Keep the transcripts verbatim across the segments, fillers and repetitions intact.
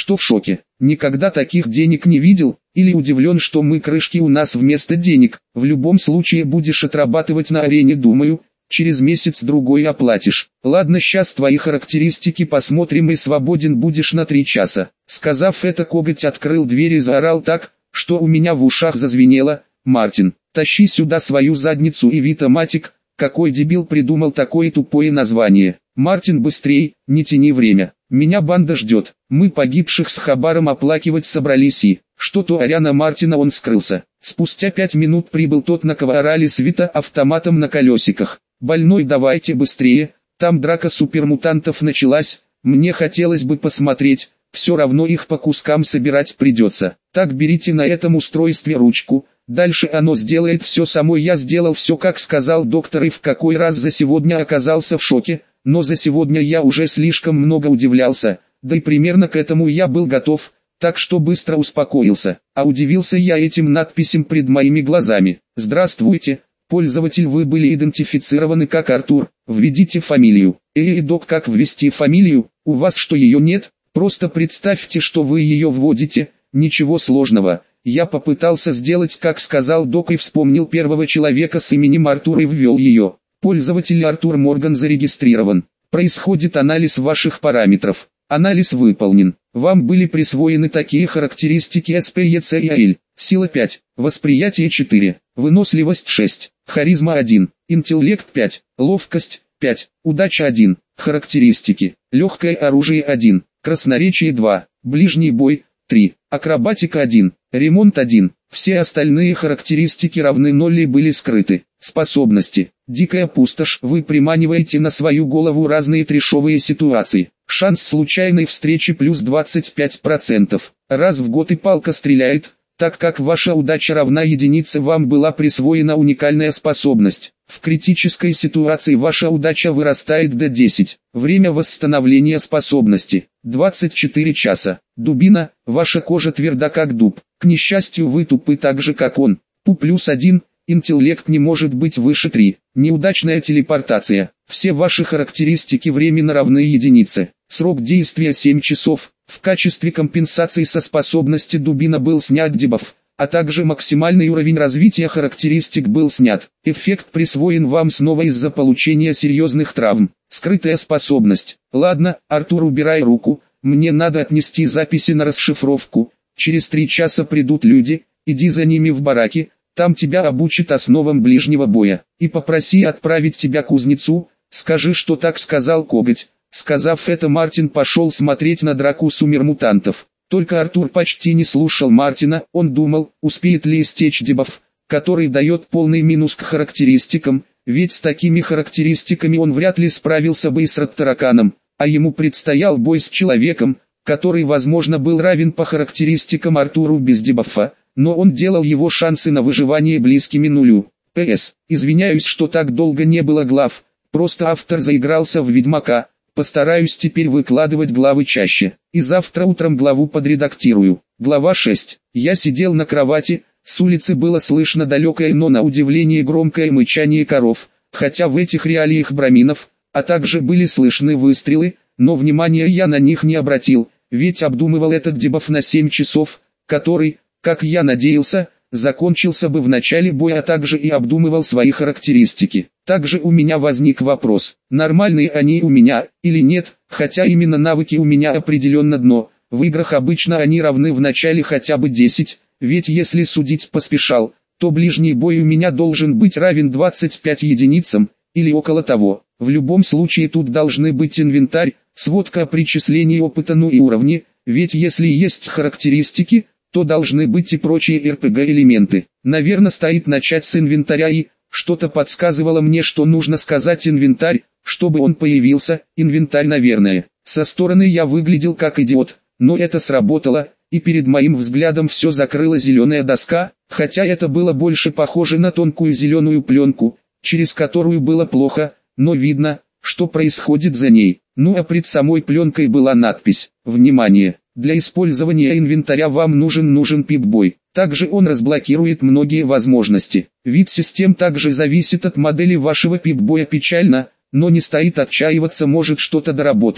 что в шоке. Никогда таких денег не видел, или удивлен, что мы крышки у нас вместо денег. В любом случае будешь отрабатывать на арене, думаю. Через месяц-другой оплатишь. Ладно, сейчас твои характеристики посмотрим, и свободен будешь на три часа. Сказав это, Коготь открыл дверь и заорал так, что у меня в ушах зазвенело: Мартин, тащи сюда свою задницу и Витаматик. Какой дебил придумал такое тупое название? Мартин, быстрей, не тяни время. Меня банда ждет. Мы погибших с хабаром оплакивать собрались, и... Что-то оря на Мартина, он скрылся. Спустя пять минут прибыл тот, на кого орали с Вита автоматом на колесиках. Больной, давайте быстрее, там драка супермутантов началась, мне хотелось бы посмотреть, все равно их по кускам собирать придется. Так, берите на этом устройстве ручку, дальше оно сделает все само. Я сделал все, как сказал доктор, и в какой раз за сегодня оказался в шоке, но за сегодня я уже слишком много удивлялся, да и примерно к этому я был готов, так что быстро успокоился. А удивился я этим надписям пред моими глазами. Здравствуйте. Пользователь, вы были идентифицированы как Артур, введите фамилию. Эй, док, как ввести фамилию? У вас что, ее нет? Просто представьте, что вы ее вводите, ничего сложного. Я попытался сделать, как сказал док, и вспомнил первого человека с именем Артур и ввел ее. Пользователь Артур Морган зарегистрирован. Происходит анализ ваших параметров. Анализ выполнен. Вам были присвоены такие характеристики: эс пэ е цэ и а эль, сила пять, восприятие четыре, выносливость шесть, харизма один, интеллект пять, ловкость пять, удача один, характеристики: легкое оружие один, красноречие два, ближний бой три, акробатика один, ремонт один. Все остальные характеристики равны ноль и были скрыты. Способности: дикая пустошь, вы приманиваете на свою голову разные трешовые ситуации. Шанс случайной встречи плюс двадцать пять процентов. Раз в год и палка стреляет. Так как ваша удача равна единице, вам была присвоена уникальная способность. В критической ситуации ваша удача вырастает до десять. Время восстановления способности двадцать четыре часа. Дубина, ваша кожа тверда как дуб. К несчастью, вы тупы так же как он. Пу плюс один. Интеллект не может быть выше три. Неудачная телепортация. Все ваши характеристики временно равны единице. Срок действия семь часов. В качестве компенсации со способности дубина был снят дебаф, а также максимальный уровень развития характеристик был снят. Эффект присвоен вам снова из-за получения серьезных травм. Скрытая способность. Ладно, Артур, убирай руку, мне надо отнести записи на расшифровку. Через три часа придут люди, иди за ними в бараки. Там тебя обучат основам ближнего боя. И попроси отправить тебя к кузнецу, скажи, что так сказал Коготь. Сказав это, Мартин пошел смотреть на драку сумермутантов. Только Артур почти не слушал Мартина, он думал, успеет ли истечь дебаф, который дает полный минус к характеристикам, ведь с такими характеристиками он вряд ли справился бы и с Раттараканом, а ему предстоял бой с человеком, который возможно был равен по характеристикам Артуру без дебафа. Но он делал его шансы на выживание близкими нулю. пэ эс. Извиняюсь, что так долго не было глав, просто автор заигрался в Ведьмака, постараюсь теперь выкладывать главы чаще, и завтра утром главу подредактирую. Глава шесть. Я сидел на кровати, с улицы было слышно далекое, но на удивление громкое мычание коров, хотя в этих реалиях браминов, а также были слышны выстрелы, но внимания я на них не обратил, ведь обдумывал этот дебаф на семь часов, который, как я надеялся, закончился бы в начале боя, а также и обдумывал свои характеристики. Также у меня возник вопрос, нормальные они у меня или нет, хотя именно навыки у меня определенно дно. В играх обычно они равны в начале хотя бы десять, ведь если судить поспешал, то ближний бой у меня должен быть равен двадцати пяти единицам, или около того. В любом случае тут должны быть инвентарь, сводка о причислении опыта, ну и уровни, ведь если есть характеристики, то должны быть и прочие эр пэ гэ элементы. Наверное, стоит начать с инвентаря, и что-то подсказывало мне, что нужно сказать инвентарь, чтобы он появился. Инвентарь, наверное. Со стороны я выглядел как идиот, но это сработало, и перед моим взглядом все закрыла зеленая доска, хотя это было больше похоже на тонкую зеленую пленку, через которую было плохо, но видно, что происходит за ней. Ну а пред самой пленкой была надпись: «Внимание! Для использования инвентаря вам нужен нужен пип-бой». Также он разблокирует многие возможности. Вид систем также зависит от модели вашего пип-боя. Печально, но не стоит отчаиваться, может что-то доработает.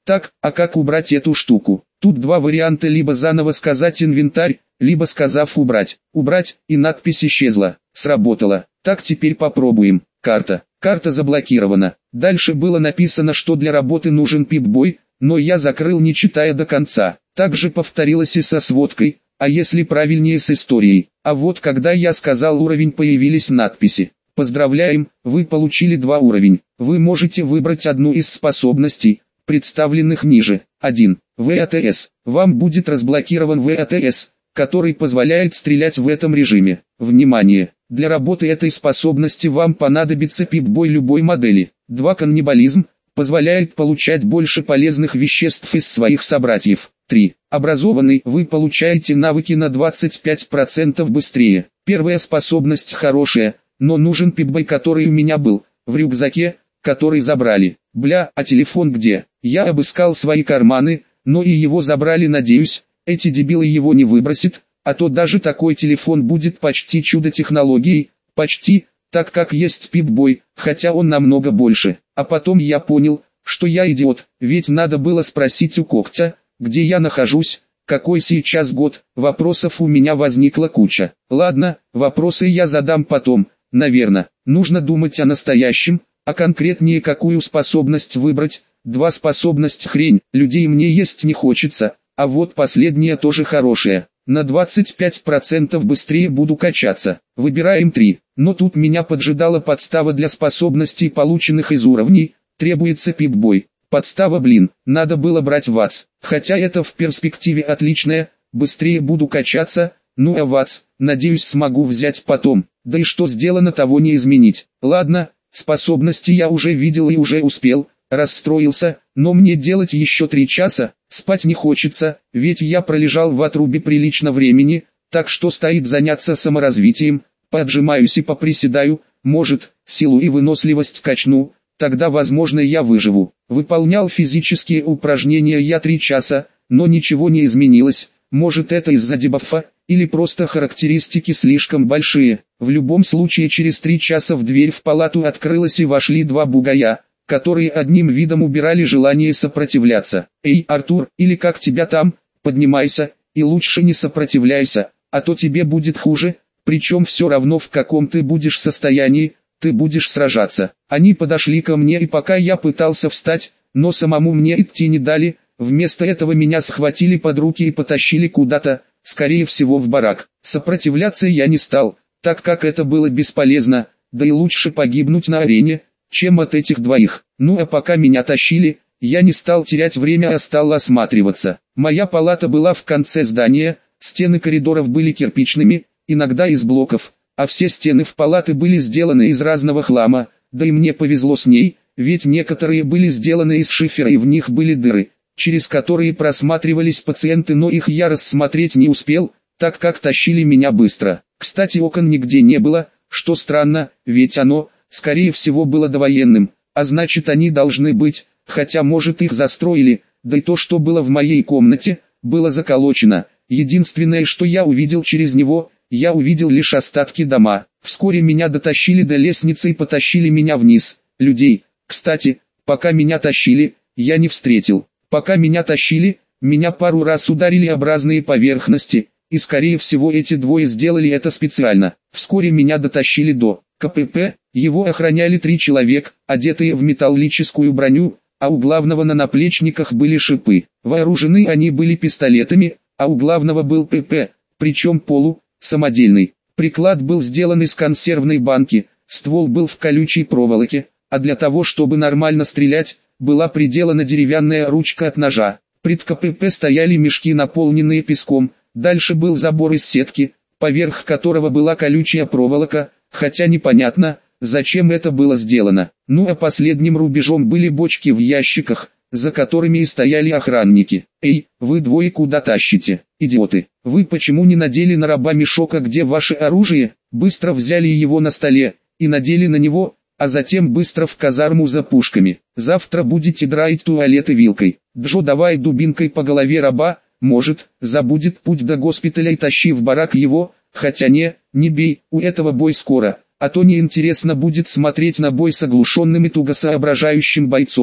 Так, а как убрать эту штуку? Тут два варианта: либо заново сказать инвентарь, либо сказав убрать. Убрать, и надпись исчезла. Сработало. Так, теперь попробуем. Карта. Карта заблокирована. Дальше было написано, что для работы нужен пип-бой, но я закрыл, не читая до конца. Также повторилось и со сводкой, а если правильнее, с историей. А вот когда я сказал уровень, появились надписи. Поздравляем, вы получили два уровень. Вы можете выбрать одну из способностей, представленных ниже. один. вэ а тэ эс. Вам будет разблокирован вэ а тэ эс, который позволяет стрелять в этом режиме. Внимание! Для работы этой способности вам понадобится пип-бой любой модели. два. Каннибализм. Позволяет получать больше полезных веществ из своих собратьев. три. Образованный. Вы получаете навыки на двадцать пять процентов быстрее. Первая способность хорошая, но нужен пип-бой, который у меня был в рюкзаке, который забрали. Бля, а телефон где? Я обыскал свои карманы, но и его забрали. Надеюсь, эти дебилы его не выбросят, а то даже такой телефон будет почти чудо-технологией, почти, так как есть пип-бой, хотя он намного больше. А потом я понял, что я идиот, ведь надо было спросить у Когтя, где я нахожусь, какой сейчас год. Вопросов у меня возникла куча. Ладно, вопросы я задам потом, наверное. Нужно думать о настоящем, а конкретнее какую способность выбрать. Два. Способность хрень, людей мне есть не хочется, а вот последняя тоже хорошая. На двадцать пять процентов быстрее буду качаться. Выбираем три. Но тут меня поджидала подстава для способностей, полученных из уровней. Требуется пип-бой. Подстава, блин, надо было брать ВАЦ. Хотя это в перспективе отличное, быстрее буду качаться. Ну а ВАЦ, надеюсь, смогу взять потом. Да и что сделано, того не изменить. Ладно, способности я уже видел и уже успел. Расстроился, но мне делать еще три часа, спать не хочется, ведь я пролежал в отрубе прилично времени, так что стоит заняться саморазвитием, поотжимаюсь и поприседаю, может, силу и выносливость качну, тогда возможно я выживу. Выполнял физические упражнения я три часа, но ничего не изменилось, может это из-за дебафа, или просто характеристики слишком большие. В любом случае через три часа в дверь в палату открылась и вошли два бугая, которые одним видом убирали желание сопротивляться. «Эй, Артур, или как тебя там, поднимайся, и лучше не сопротивляйся, а то тебе будет хуже, причем все равно в каком ты будешь состоянии, ты будешь сражаться». Они подошли ко мне, и пока я пытался встать, но самому мне идти не дали, вместо этого меня схватили под руки и потащили куда-то, скорее всего в барак. Сопротивляться я не стал, так как это было бесполезно, да и лучше погибнуть на арене, чем от этих двоих. Ну а пока меня тащили, я не стал терять время, а стал осматриваться. Моя палата была в конце здания, стены коридоров были кирпичными, иногда из блоков, а все стены в палаты были сделаны из разного хлама, да и мне повезло с ней, ведь некоторые были сделаны из шифера и в них были дыры, через которые просматривались пациенты, но их я рассмотреть не успел, так как тащили меня быстро. Кстати, окон нигде не было, что странно, ведь оно, скорее всего, было довоенным, а значит они должны быть, хотя может их застроили, да и то, что было в моей комнате, было заколочено. Единственное, что я увидел через него, я увидел лишь остатки дома. Вскоре меня дотащили до лестницы и потащили меня вниз. Людей, кстати, пока меня тащили, я не встретил. Пока меня тащили, меня пару раз ударили об разные поверхности, и скорее всего эти двое сделали это специально. Вскоре меня дотащили до ка пэ пэ, его охраняли три человека, одетые в металлическую броню, а у главного на наплечниках были шипы. Вооружены они были пистолетами, а у главного был пэ пэ, причем полу, самодельный. Приклад был сделан из консервной банки, ствол был в колючей проволоке, а для того, чтобы нормально стрелять, была приделана деревянная ручка от ножа. Пред ка пэ пэ стояли мешки, наполненные песком, дальше был забор из сетки, поверх которого была колючая проволока, хотя непонятно, зачем это было сделано. Ну а последним рубежом были бочки в ящиках, за которыми и стояли охранники. «Эй, вы двое куда тащите, идиоты? Вы почему не надели на раба мешок, а где ваше оружие?» Быстро взяли его на столе и надели на него, а затем быстро в казарму за пушками. «Завтра будете драить туалеты вилкой. Джо, давай дубинкой по голове раба, может, забудет путь до госпиталя и тащи в барак его, хотя не, не бей, у этого бой скоро, а то неинтересно будет смотреть на бой с оглушенным и туго соображающим бойцом».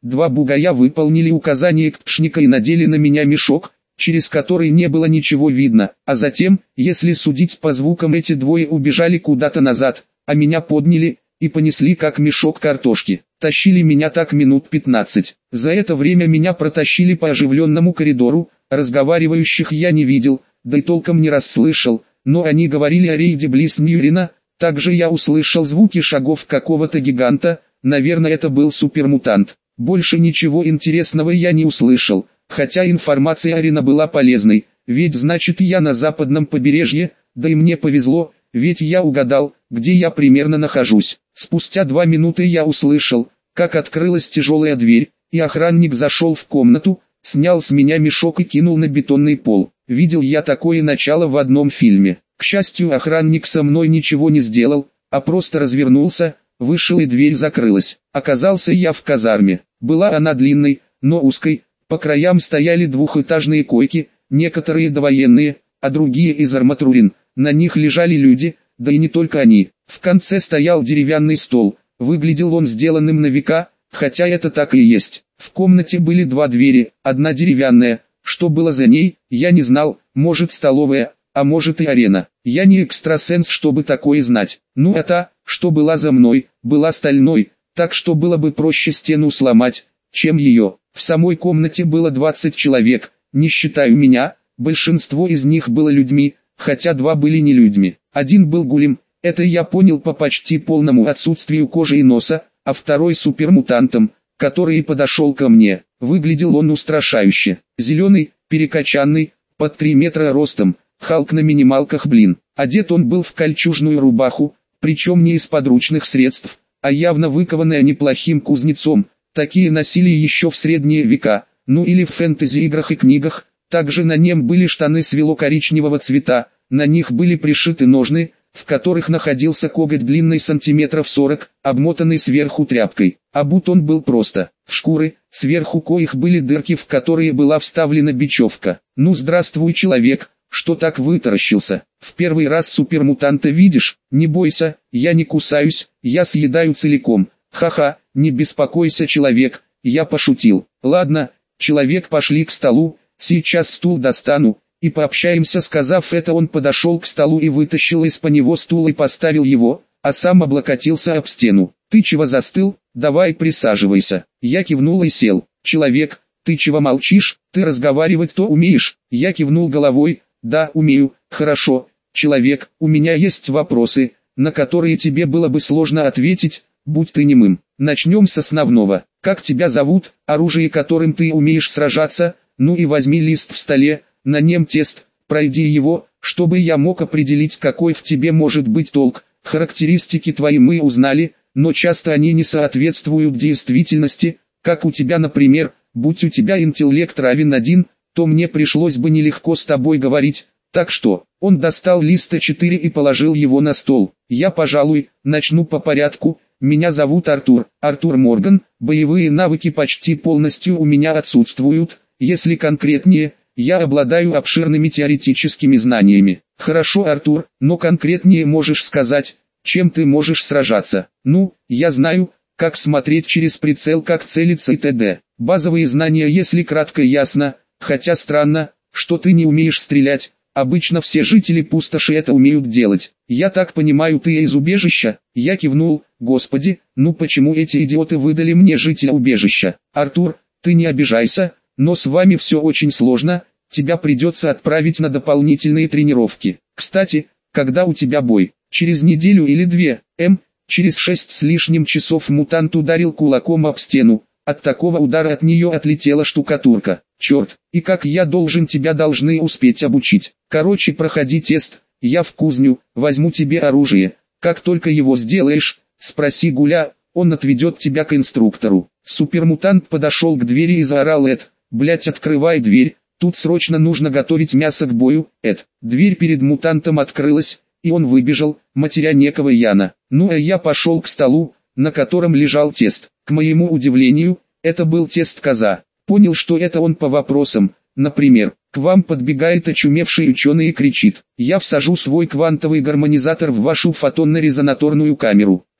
Два бугая выполнили указание ктшника и надели на меня мешок, через который не было ничего видно, а затем, если судить по звукам, эти двое убежали куда-то назад, а меня подняли и понесли как мешок картошки. Тащили меня так минут пятнадцать. За это время меня протащили по оживленному коридору, разговаривающих я не видел, да и толком не расслышал, но они говорили о рейде близ Ньюрина. Также я услышал звуки шагов какого-то гиганта, наверное это был супермутант. Больше ничего интересного я не услышал, хотя информация Арина была полезной, ведь значит я на западном побережье, да и мне повезло, ведь я угадал, где я примерно нахожусь. Спустя два минуты я услышал, как открылась тяжелая дверь, и охранник зашел в комнату, снял с меня мешок и кинул на бетонный пол. Видел я такое начало в одном фильме. К счастью, охранник со мной ничего не сделал, а просто развернулся, вышел и дверь закрылась. Оказался я в казарме. Была она длинной, но узкой, по краям стояли двухэтажные койки, некоторые довоенные, а другие из арматурин. На них лежали люди, да и не только они. В конце стоял деревянный стол, выглядел он сделанным на века, хотя это так и есть. В комнате были два двери, одна деревянная, что было за ней, я не знал, может столовая, а может и арена. Я не экстрасенс, чтобы такое знать. Ну а та, что была за мной, была стальной, так что было бы проще стену сломать, чем ее. В самой комнате было двадцать человек, не считая меня, большинство из них было людьми, хотя два были не людьми. Один был гулем, это я понял по почти полному отсутствию кожи и носа, а второй супермутантом, который подошел ко мне. Выглядел он устрашающе. Зеленый, перекачанный, под три метра ростом, Халк на минималках, блин. Одет он был в кольчужную рубаху, причем не из подручных средств, а явно выкованная неплохим кузнецом. Такие носили еще в средние века, ну или в фэнтези-играх и книгах. Также на нем были штаны свело-коричневого цвета, на них были пришиты ножны, в которых находился коготь длиной сантиметров сорок, обмотанный сверху тряпкой. Обут он был просто, в шкуры, сверху коих были дырки, в которые была вставлена бечевка. Ну здравствуй, человек, что так вытаращился? В первый раз супермутанта видишь? Не бойся, я не кусаюсь, я съедаю целиком. Ха-ха, не беспокойся, человек, я пошутил. Ладно, человек, пошли к столу, сейчас стул достану и пообщаемся. Сказав это, он подошел к столу и вытащил из-под него стул и поставил его, а сам облокотился об стену. Ты чего застыл? Давай присаживайся. Я кивнул и сел. Человек, ты чего молчишь? Ты разговаривать-то умеешь? Я кивнул головой. Да, умею. Хорошо. Человек, у меня есть вопросы, на которые тебе было бы сложно ответить, будь ты немым. Начнем с основного. Как тебя зовут? Оружие, которым ты умеешь сражаться? Ну и возьми лист в столе, на нем тест, пройди его, чтобы я мог определить, какой в тебе может быть толк. Характеристики твои мы узнали, но часто они не соответствуют действительности, как у тебя, например. Будь у тебя интеллект равен один, то мне пришлось бы нелегко с тобой говорить. Так что, он достал лист а четыре и положил его на стол. Я, пожалуй, начну по порядку. Меня зовут Артур, Артур Морган. Боевые навыки почти полностью у меня отсутствуют. Если конкретнее, я обладаю обширными теоретическими знаниями. Хорошо, Артур, но конкретнее можешь сказать, чем ты можешь сражаться? Ну, я знаю, как смотреть через прицел, как целиться и т.д. Базовые знания, если кратко, ясно, хотя странно, что ты не умеешь стрелять. Обычно все жители пустоши это умеют делать. Я так понимаю, ты из убежища? Я кивнул. Господи, ну почему эти идиоты выдали мне жителя убежища? Артур, ты не обижайся, но с вами все очень сложно, тебя придется отправить на дополнительные тренировки. Кстати, когда у тебя бой? Через неделю или две? М, через шесть с лишним часов мутант ударил кулаком об стену. От такого удара от нее отлетела штукатурка. Черт, и как я должен тебя должны успеть обучить? Короче, проходи тест, я в кузню, возьму тебе оружие. Как только его сделаешь, спроси Гуля, он отведет тебя к инструктору. Супермутант подошел к двери и заорал: Эд, блять, открывай дверь, тут срочно нужно готовить мясо к бою. Эд, дверь перед мутантом открылась, и он выбежал, матеря некого Яна. Ну а я пошел к столу, на котором лежал тест. К моему удивлению, это был тест коза. Понял, что это он по вопросам. Например, к вам подбегает очумевший ученый и кричит: я всажу свой квантовый гармонизатор в вашу фотонно-резонаторную камеру.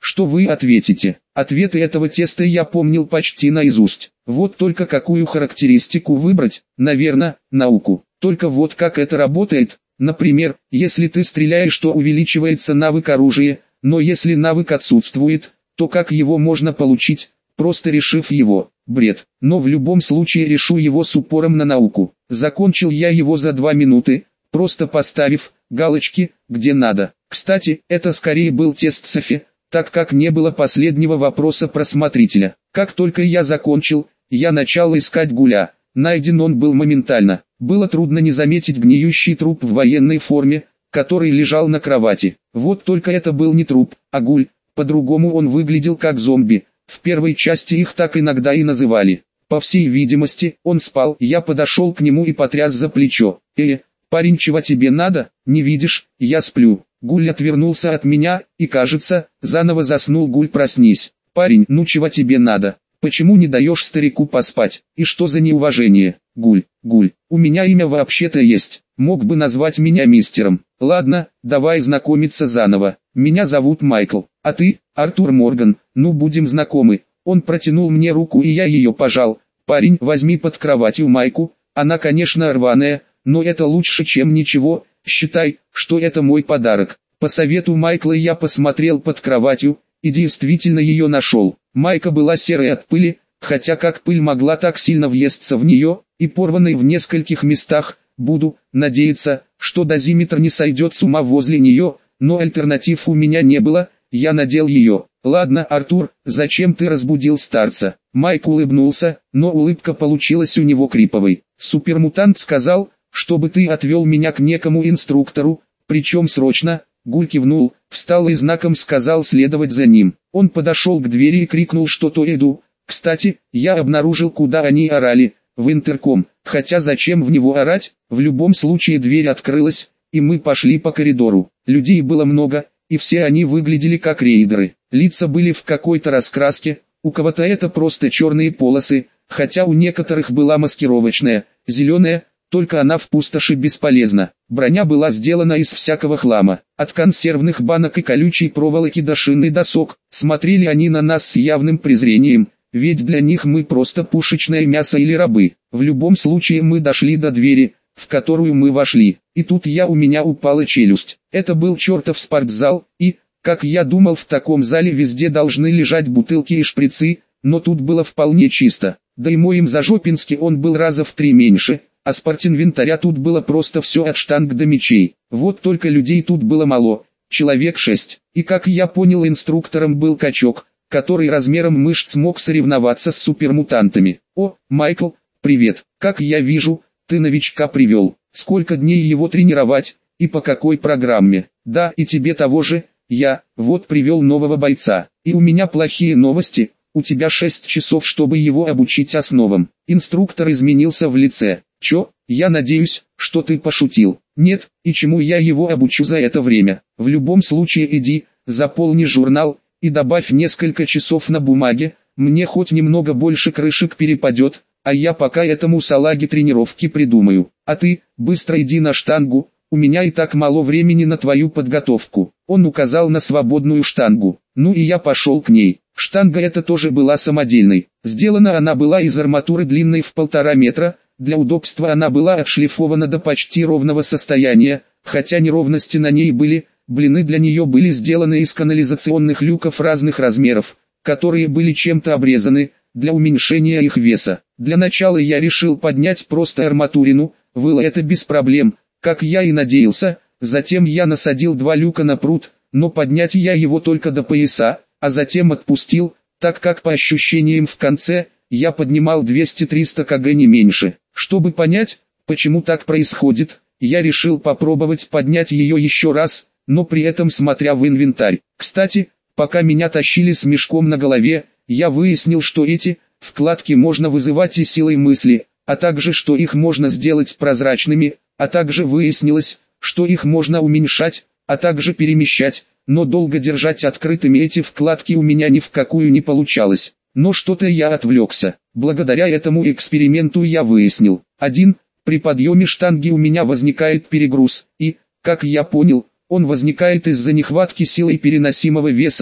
Что вы ответите? Ответы этого теста я помнил почти наизусть. Вот только какую характеристику выбрать? Наверное, науку. Только вот как это работает? Например, если ты стреляешь, то увеличивается навык оружия, но если навык отсутствует, то как его можно получить, просто решив его? Бред. Но в любом случае решу его с упором на науку. Закончил я его за два минуты, просто поставив галочки, где надо. Кстати, это скорее был тест Софи, так как не было последнего вопроса просмотрителя. Как только я закончил, я начал искать Гуля. Найден он был моментально. Было трудно не заметить гниющий труп в военной форме, который лежал на кровати. Вот только это был не труп, а Гуль. По-другому он выглядел как зомби. В первой части их так иногда и называли. По всей видимости, он спал. Я подошел к нему и потряс за плечо. «Э, парень, чего тебе надо? Не видишь, я сплю». Гуль отвернулся от меня, и, кажется, заново заснул. Гуль, проснись. «Парень, ну чего тебе надо? Почему не даешь старику поспать? И что за неуважение?» «Гуль, Гуль, у меня имя вообще-то есть. Мог бы назвать меня мистером». «Ладно, давай знакомиться заново. Меня зовут Майкл. А ты, Артур Морган, ну будем знакомы». Он протянул мне руку, и я ее пожал. «Парень, возьми под кроватью майку. Она, конечно, рваная, но это лучше, чем ничего. Считай, что это мой подарок». По совету Майкла я посмотрел под кроватью, и действительно ее нашел. Майка была серой от пыли, хотя как пыль могла так сильно въесться в нее, и порванной в нескольких местах. Буду надеяться, что дозиметр не сойдет с ума возле нее, но альтернатив у меня не было. Я надел ее. «Ладно, Артур, зачем ты разбудил старца?» Майк улыбнулся, но улыбка получилась у него криповой. «Супермутант сказал, чтобы ты отвел меня к некому инструктору, причем срочно». Гуль кивнул, встал и знаком сказал следовать за ним. Он подошел к двери и крикнул что-то Эду. Кстати, я обнаружил, куда они орали, в интерком. Хотя зачем в него орать? В любом случае дверь открылась, и мы пошли по коридору. Людей было много, и все они выглядели как рейдеры. Лица были в какой-то раскраске, у кого-то это просто черные полосы, хотя у некоторых была маскировочная, зеленая, только она в пустоши бесполезна. Броня была сделана из всякого хлама, от консервных банок и колючей проволоки до шин и досок. Смотрели они на нас с явным презрением, ведь для них мы просто пушечное мясо или рабы. В любом случае мы дошли до двери, в которую мы вошли, и тут я у меня упала челюсть. Это был чертов спортзал, и, как я думал, в таком зале везде должны лежать бутылки и шприцы, но тут было вполне чисто. Да и мой им зажопинский он был раза в три меньше, а спортинвентаря тут было просто все от штанг до мечей. Вот только людей тут было мало, человек шесть. И как я понял, инструктором был качок, который размером мышц мог соревноваться с супермутантами. «О, Майкл, привет, как я вижу, ты новичка привел. Сколько дней его тренировать, и по какой программе?» «Да, и тебе того же, я, вот привел нового бойца. И у меня плохие новости, у тебя шесть часов, чтобы его обучить основам». Инструктор изменился в лице. «Чё, я надеюсь, что ты пошутил?» «Нет, и чему я его обучу за это время? В любом случае иди, заполни журнал, и добавь несколько часов на бумаге, мне хоть немного больше крышек перепадет, а я пока этому салаге тренировки придумаю. А ты, быстро иди на штангу, у меня и так мало времени на твою подготовку». Он указал на свободную штангу. Ну и я пошел к ней. Штанга эта тоже была самодельной. Сделана она была из арматуры длиной в полтора метра. Для удобства она была отшлифована до почти ровного состояния, хотя неровности на ней были, блины для нее были сделаны из канализационных люков разных размеров, которые были чем-то обрезаны, для уменьшения их веса. Для начала я решил поднять просто арматурину, было это без проблем, как я и надеялся. Затем я насадил два люка на прут, но поднять я его только до пояса, а затем отпустил, так как по ощущениям в конце, я поднимал двести-триста килограммов не меньше. Чтобы понять, почему так происходит, я решил попробовать поднять ее еще раз, но при этом смотря в инвентарь. Кстати, пока меня тащили с мешком на голове, я выяснил, что эти вкладки можно вызывать и силой мысли, а также что их можно сделать прозрачными, а также выяснилось, что их можно уменьшать, а также перемещать, но долго держать открытыми эти вкладки у меня ни в какую не получалось. Но что-то я отвлекся. Благодаря этому эксперименту я выяснил. один. При подъеме штанги у меня возникает перегруз, и, как я понял, он возникает из-за нехватки силой переносимого веса,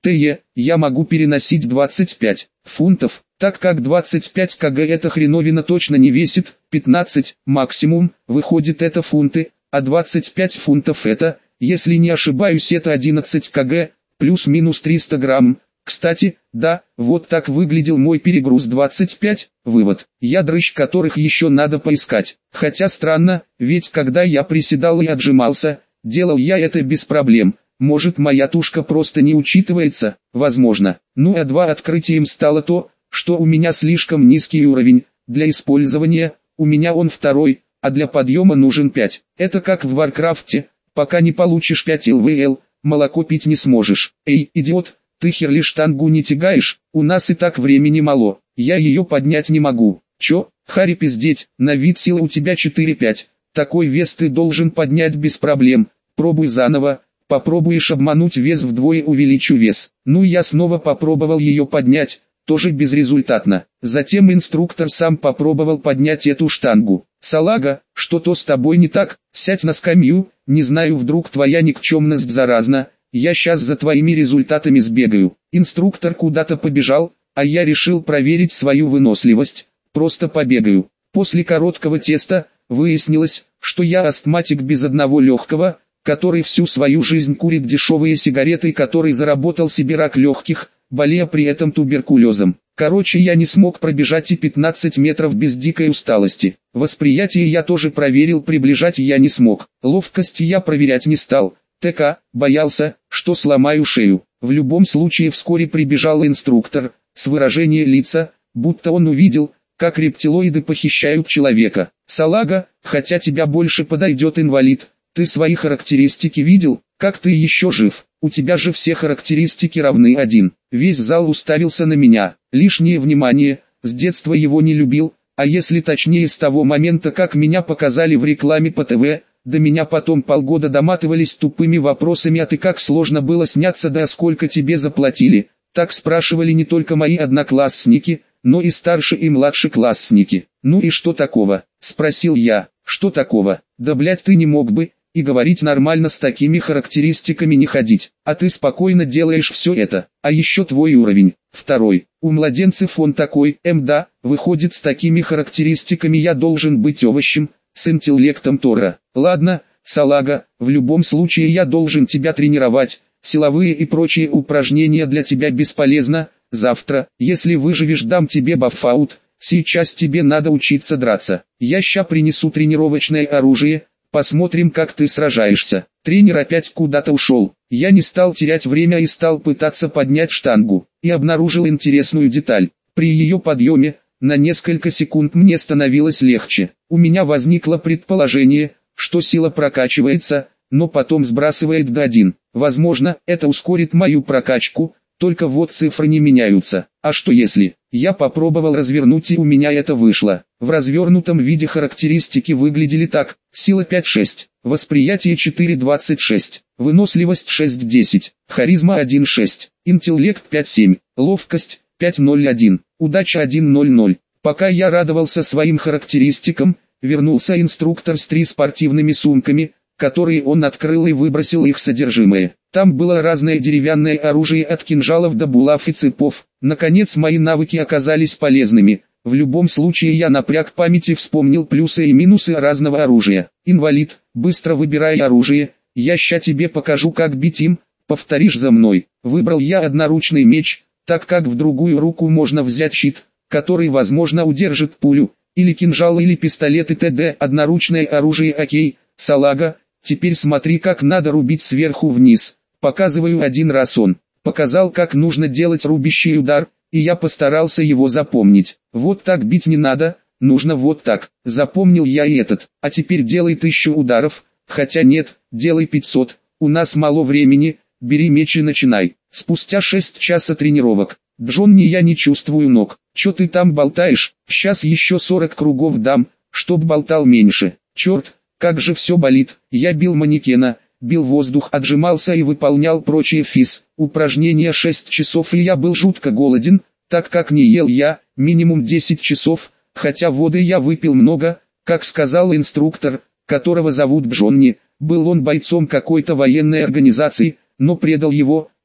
Т.Е. я могу переносить двадцать пять фунтов, так как двадцать пять килограмм эта хреновина точно не весит, пятнадцать максимум, выходит это фунты, а двадцать пять фунтов это, если не ошибаюсь, это одиннадцать килограмм, плюс-минус триста грамм. Кстати, да, вот так выглядел мой перегруз двадцать пять, вывод, я дрыщ, которых еще надо поискать. Хотя странно, ведь когда я приседал и отжимался, делал я это без проблем. Может, моя тушка просто не учитывается, возможно. Ну а два открытием стало то, что у меня слишком низкий уровень, для использования, у меня он второй, а для подъема нужен пять. Это как в Варкрафте, пока не получишь пять эл ви эл, молоко пить не сможешь. Эй, идиот! Ты херли штангу не тягаешь, у нас и так времени мало, я ее поднять не могу. Чё, Хари пиздеть, на вид сила у тебя четыре-пять, такой вес ты должен поднять без проблем, пробуй заново, попробуешь обмануть вес вдвое увеличу вес. Ну я снова попробовал ее поднять, тоже безрезультатно. Затем инструктор сам попробовал поднять эту штангу. Салага, что-то с тобой не так, сядь на скамью, не знаю, вдруг твоя никчемность заразна. Я сейчас за твоими результатами сбегаю. Инструктор куда-то побежал, а я решил проверить свою выносливость, просто побегаю. После короткого теста, выяснилось, что я астматик без одного легкого, который всю свою жизнь курит дешевые сигареты и который заработал себе рак легких, болея при этом туберкулезом. Короче, я не смог пробежать и пятнадцать метров без дикой усталости. Восприятие я тоже проверил, приближать я не смог. Ловкость я проверять не стал. ТК, боялся, что сломаю шею. В любом случае вскоре прибежал инструктор, с выражением лица, будто он увидел, как рептилоиды похищают человека. Салага, хотя тебя больше подойдет инвалид, ты свои характеристики видел, как ты еще жив, у тебя же все характеристики равны один. Весь зал уставился на меня, лишнее внимание, с детства его не любил, а если точнее с того момента, как меня показали в рекламе по ТВ, до меня потом полгода доматывались тупыми вопросами: а ты как сложно было сняться, да сколько тебе заплатили. Так спрашивали не только мои одноклассники, но и старшие и младшеклассники. Ну и что такого? Спросил я. Что такого? Да блять, ты не мог бы и говорить нормально, с такими характеристиками не ходить. А ты спокойно делаешь все это. А еще твой уровень. Второй. У младенцев он такой, эм да, выходит, с такими характеристиками я должен быть овощем, с интеллектом Тора. Ладно, салага, в любом случае я должен тебя тренировать, силовые и прочие упражнения для тебя бесполезно, завтра, если выживешь, дам тебе бафаут, сейчас тебе надо учиться драться. Я ща принесу тренировочное оружие, посмотрим, как ты сражаешься. Тренер опять куда-то ушел. Я не стал терять время и стал пытаться поднять штангу, и обнаружил интересную деталь. При ее подъеме, на несколько секунд мне становилось легче. У меня возникло предположение, что сила прокачивается, но потом сбрасывает до один. Возможно, это ускорит мою прокачку, только вот цифры не меняются. А что если? Я попробовал развернуть, и у меня это вышло. В развернутом виде характеристики выглядели так: сила пять-шесть, восприятие четыре-двадцать шесть, выносливость шесть-десять, харизма один-шесть, интеллект пять-семь, ловкость пять-ноль-один, удача один-ноль-ноль. Пока я радовался своим характеристикам, вернулся инструктор с три спортивными сумками, которые он открыл и выбросил их содержимое. Там было разное деревянное оружие от кинжалов до булав и цепов. Наконец мои навыки оказались полезными. В любом случае я напряг память и вспомнил плюсы и минусы разного оружия. Инвалид, быстро выбирай оружие, я ща тебе покажу, как бить им, повторишь за мной. Выбрал я одноручный меч, так как в другую руку можно взять щит, который возможно удержит пулю, или кинжал, или пистолет и т.д. Одноручное оружие, окей. Салага, теперь смотри, как надо рубить сверху вниз. Показываю один раз, он показал, как нужно делать рубящий удар, и я постарался его запомнить. Вот так бить не надо, нужно вот так. Запомнил я и этот. А теперь делай тысячу ударов, хотя нет, делай пятьсот. У нас мало времени, бери меч и начинай. Спустя шесть часа тренировок. Джонни, я не чувствую ног. Чё ты там болтаешь? Сейчас еще сорок кругов дам, чтоб болтал меньше. Черт, как же все болит. Я бил манекена, бил воздух, отжимался и выполнял прочие физ. Упражнения шесть часов, и я был жутко голоден, так как не ел я, минимум десять часов, хотя воды я выпил много, как сказал инструктор, которого зовут Джонни. Был он бойцом какой-то военной организации, но предал его,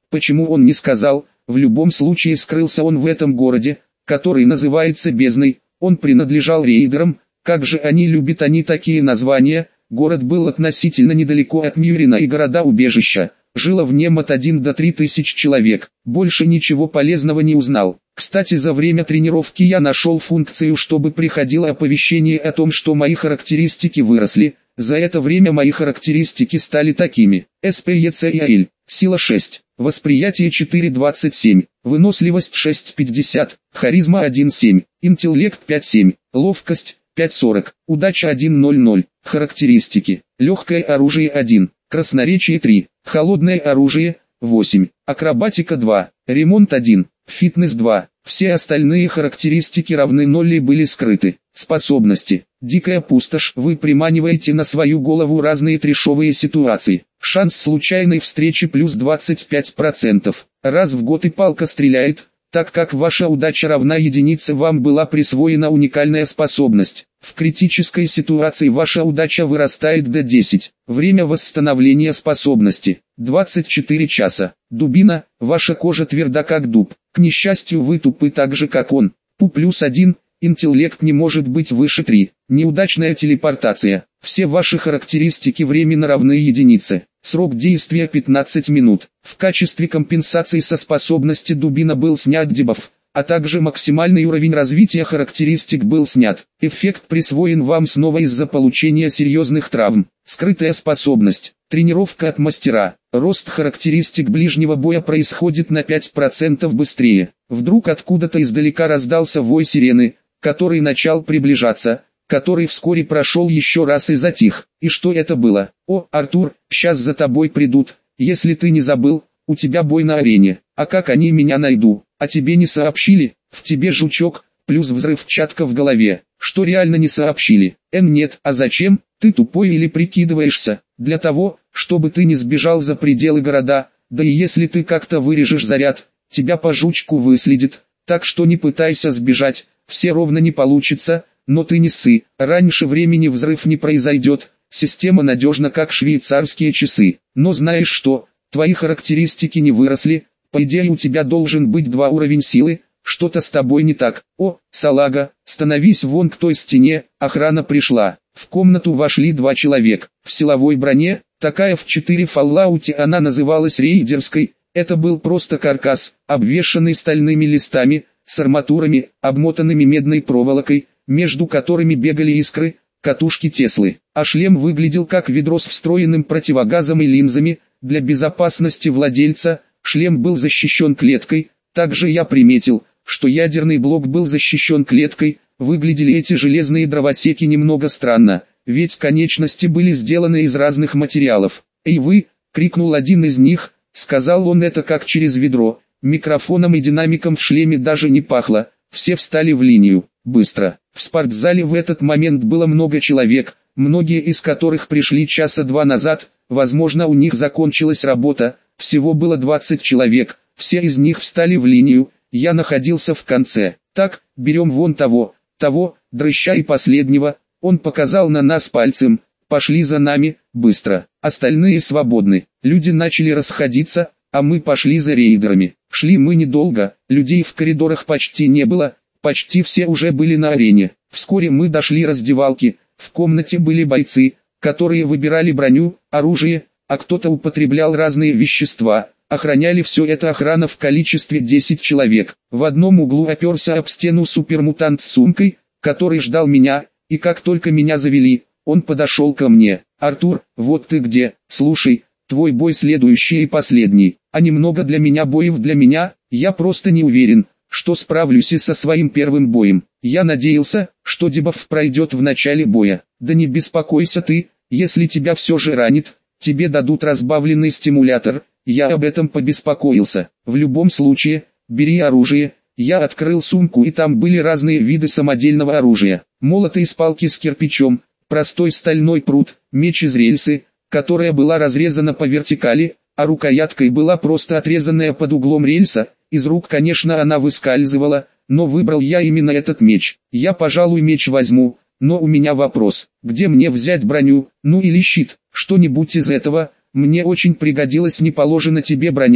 Почему он не сказал? В любом случае скрылся он в этом городе, который называется Бездной. Он принадлежал рейдерам. Как же они любят они такие названия. Город был относительно недалеко от Мюрина и города-убежища. Жило в нем от одного до трёх тысяч человек. Больше ничего полезного не узнал. Кстати, за время тренировки я нашел функцию, чтобы приходило оповещение о том, что мои характеристики выросли. За это время мои характеристики стали такими: СПЕЦИАЛ, сила шесть, восприятие четыре двадцать семь, выносливость шесть пятьдесят, харизма один семь, интеллект пять семь, ловкость пять сорок, удача один ноль ноль. Характеристики: легкое оружие один, красноречие три, холодное оружие восемь, акробатика два, ремонт один, фитнес два. Все остальные характеристики равны ноль и были скрыты. Способности: дикая пустошь. Вы приманиваете на свою голову разные трешовые ситуации. Шанс случайной встречи плюс двадцать пять процентов. Раз в год и палка стреляет. Так как ваша удача равна единице, вам была присвоена уникальная способность. В критической ситуации ваша удача вырастает до десяти. Время восстановления способности: двадцать четыре часа. Дубина. Ваша кожа тверда как дуб. К несчастью, вы тупы так же как он. Пу плюс один. Интеллект не может быть выше трех. Неудачная телепортация. Все ваши характеристики временно равны единице. Срок действия пятнадцать минут. В качестве компенсации со способности дубина был снят дебаф, а также максимальный уровень развития характеристик был снят. Эффект присвоен вам снова из-за получения серьезных травм. Скрытая способность. Тренировка от мастера. Рост характеристик ближнего боя происходит на пять процентов быстрее. Вдруг откуда-то издалека раздался вой сирены, который начал приближаться, который вскоре прошел еще раз и затих. И что это было? О, Артур, сейчас за тобой придут. Если ты не забыл, у тебя бой на арене. А как они меня найдут? А тебе не сообщили? В тебе жучок, плюс взрывчатка в голове. Что реально не сообщили? Н нет, а зачем? Ты тупой или прикидываешься? Для того, чтобы ты не сбежал за пределы города. Да и если ты как-то вырежешь заряд, тебя по жучку выследит. Так что не пытайся сбежать, все ровно не получится. Но ты не ссы, раньше времени взрыв не произойдет, система надежна как швейцарские часы. Но знаешь что, твои характеристики не выросли, по идее у тебя должен быть два уровень силы, что-то с тобой не так. О, салага, становись вон к той стене, охрана пришла. В комнату вошли два человека, в силовой броне, такая в четыре Fallout она называлась рейдерской, это был просто каркас, обвешанный стальными листами, с арматурами, обмотанными медной проволокой, между которыми бегали искры, катушки Теслы, а шлем выглядел как ведро с встроенным противогазом и линзами. Для безопасности владельца шлем был защищен клеткой. Также я приметил, что ядерный блок был защищен клеткой. Выглядели эти железные дровосеки немного странно, ведь конечности были сделаны из разных материалов. «Эй вы!» — крикнул один из них, сказал он это как через ведро. Микрофоном и динамиком в шлеме даже не пахло. Все встали в линию, быстро. В спортзале в этот момент было много человек, многие из которых пришли часа два назад, возможно у них закончилась работа, всего было двадцать человек, все из них встали в линию, я находился в конце. Так, берем вон того, того, дрыща и последнего, он показал на нас пальцем, пошли за нами, быстро, остальные свободны. Люди начали расходиться, а мы пошли за рейдерами. Шли мы недолго, людей в коридорах почти не было, почти все уже были на арене. Вскоре мы дошли раздевалки, в комнате были бойцы, которые выбирали броню, оружие, а кто-то употреблял разные вещества. Охраняли все это охрана в количестве десять человек. В одном углу оперся об стену супермутант с сумкой, который ждал меня, и как только меня завели, он подошел ко мне. «Артур, вот ты где, слушай, твой бой следующий и последний, а немного для меня боев для меня, я просто не уверен, что справлюсь и со своим первым боем. Я надеялся, что дебаф пройдет в начале боя. Да не беспокойся ты, если тебя все же ранит, тебе дадут разбавленный стимулятор, я об этом побеспокоился. В любом случае, бери оружие». Я открыл сумку и там были разные виды самодельного оружия. Молоты из палки с кирпичом, простой стальной прут, меч из рельсы, которая была разрезана по вертикали, а рукояткой была просто отрезанная под углом рельса. Из рук, конечно, она выскальзывала, но выбрал я именно этот меч. Я, пожалуй, меч возьму, но у меня вопрос, где мне взять броню, ну или щит, что-нибудь из этого. Мне очень пригодилась не положена тебе броня,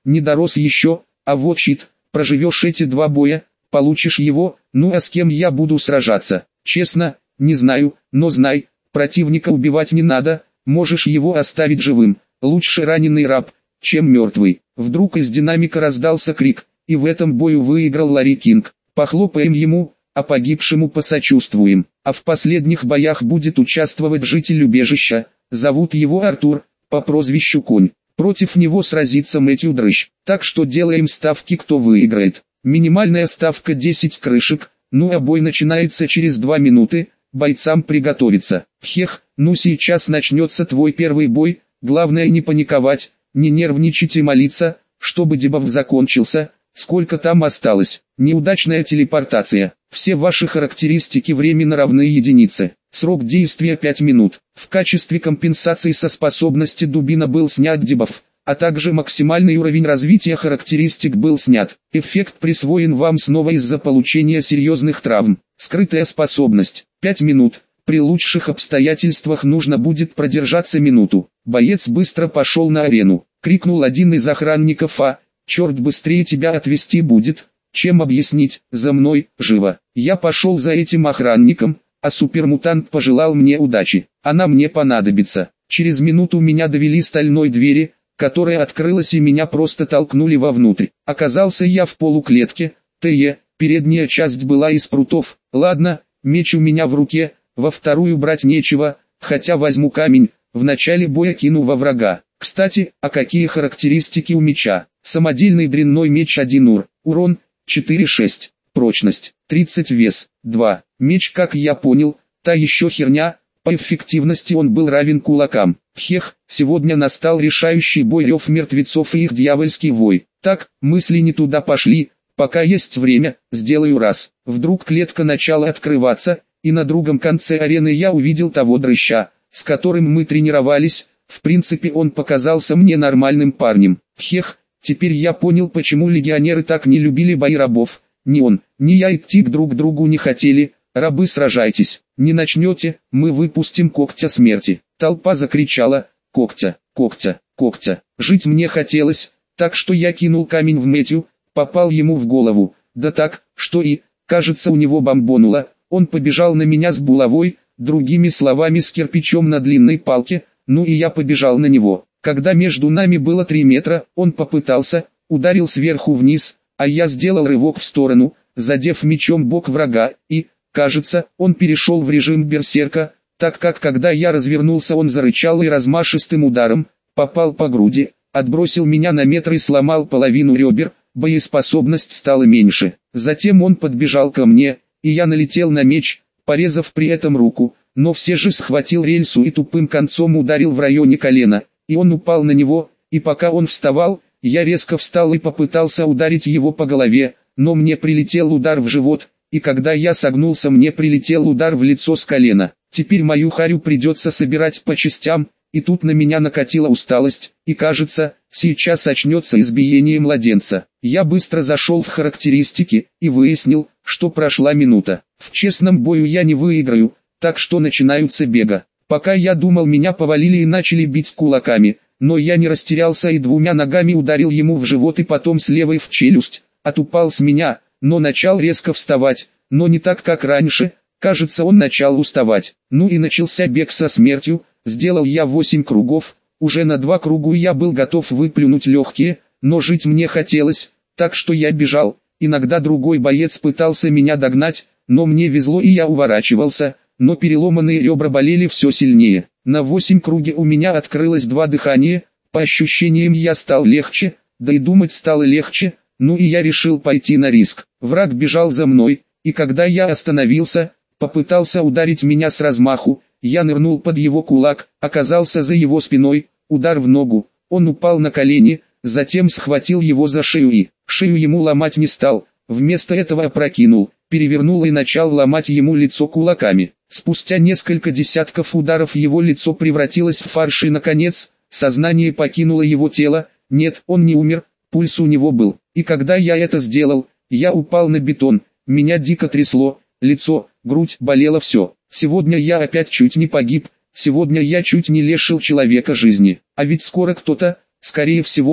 не дорос еще, а вот щит, проживешь эти два боя, получишь его, ну а с кем я буду сражаться? Честно, не знаю, но знай, противника убивать не надо, можешь его оставить живым, лучше раненый раб, чем мертвый. Вдруг из динамика раздался крик, и в этом бою выиграл Ларри Кинг. Похлопаем ему, а погибшему посочувствуем. А в последних боях будет участвовать житель убежища, зовут его Артур, по прозвищу Конь. Против него сразится Мэтью Дрыщ. Так что делаем ставки, кто выиграет. Минимальная ставка десять крышек, ну а бой начинается через два минуты, бойцам приготовиться. Хех, ну сейчас начнется твой первый бой, главное не паниковать, не нервничать и молиться, чтобы дебаф закончился. Сколько там осталось? Неудачная телепортация. Все ваши характеристики временно равны единице. Срок действия пять минут. В качестве компенсации со способности дубина был снят дебаф, а также максимальный уровень развития характеристик был снят. Эффект присвоен вам снова из-за получения серьезных травм. Скрытая способность. пять минут. При лучших обстоятельствах нужно будет продержаться минуту. Боец быстро пошел на арену. Крикнул один из охранников: «А, черт, быстрее тебя отвезти будет, чем объяснить, за мной, живо». Я пошел за этим охранником, а супермутант пожелал мне удачи. Она мне понадобится. Через минуту меня довели стальной двери, которая открылась, и меня просто толкнули вовнутрь. Оказался я в полуклетке, ТЕ, передняя часть была из прутов. Ладно, меч у меня в руке, во вторую брать нечего, хотя возьму камень, в начале боя кину во врага. Кстати, а какие характеристики у меча? Самодельный дрянной меч один ур, урон четыре шесть, прочность тридцать, вес два. Меч, как я понял, та еще херня, по эффективности он был равен кулакам. Хех, сегодня настал решающий бой, рев мертвецов и их дьявольский вой. Так, мысли не туда пошли, пока есть время, сделаю раз. Вдруг клетка начала открываться, и на другом конце арены я увидел того дрыща, с которым мы тренировались. В принципе, он показался мне нормальным парнем. Хех, теперь я понял, почему легионеры так не любили бои рабов. Ни он, ни я идти к друг другу не хотели. Рабы, сражайтесь, не начнете, мы выпустим когтя смерти. Толпа закричала: когтя, когтя, когтя. Жить мне хотелось, так что я кинул камень в Мэтью, попал ему в голову, да так, что и, кажется, у него бомбонуло. Он побежал на меня с булавой, другими словами с кирпичом на длинной палке, ну и я побежал на него. Когда между нами было три метра, он попытался, ударил сверху вниз, а я сделал рывок в сторону, задев мечом бок врага, и, кажется, он перешел в режим берсерка, так как когда я развернулся, он зарычал и размашистым ударом попал по груди, отбросил меня на метр и сломал половину ребер, боеспособность стала меньше. Затем он подбежал ко мне, и я налетел на меч, порезав при этом руку, но все же схватил рельсу и тупым концом ударил в районе колена, и он упал на него, и пока он вставал, я резко встал и попытался ударить его по голове, но мне прилетел удар в живот, и когда я согнулся, мне прилетел удар в лицо с колена. Теперь мою харю придется собирать по частям, и тут на меня накатила усталость, и кажется, сейчас очнется избиение младенца. Я быстро зашел в характеристики, и выяснил, что прошла минута. В честном бою я не выиграю, так что начинаются бега. Пока я думал, меня повалили и начали бить кулаками, но я не растерялся и двумя ногами ударил ему в живот и потом с левой в челюсть. Отупал с меня, но начал резко вставать, но не так, как раньше. Кажется, он начал уставать. Ну и начался бег со смертью. Сделал я восемь кругов, уже на два круга я был готов выплюнуть легкие, но жить мне хотелось, так что я бежал. Иногда другой боец пытался меня догнать, но мне везло и я уворачивался, но переломанные ребра болели все сильнее. На восемь круге у меня открылось два дыхания, по ощущениям я стал легче, да и думать стало легче, ну и я решил пойти на риск. Враг бежал за мной, и когда я остановился, попытался ударить меня с размаху. Я нырнул под его кулак, оказался за его спиной, удар в ногу, он упал на колени, затем схватил его за шею и, шею ему ломать не стал, вместо этого опрокинул, перевернул и начал ломать ему лицо кулаками. Спустя несколько десятков ударов его лицо превратилось в фарш и наконец, сознание покинуло его тело. Нет, он не умер, пульс у него был, и когда я это сделал, я упал на бетон, меня дико трясло, лицо, грудь, болело все. Сегодня я опять чуть не погиб, сегодня я чуть не лишил человека жизни, а ведь скоро кто-то, скорее всего,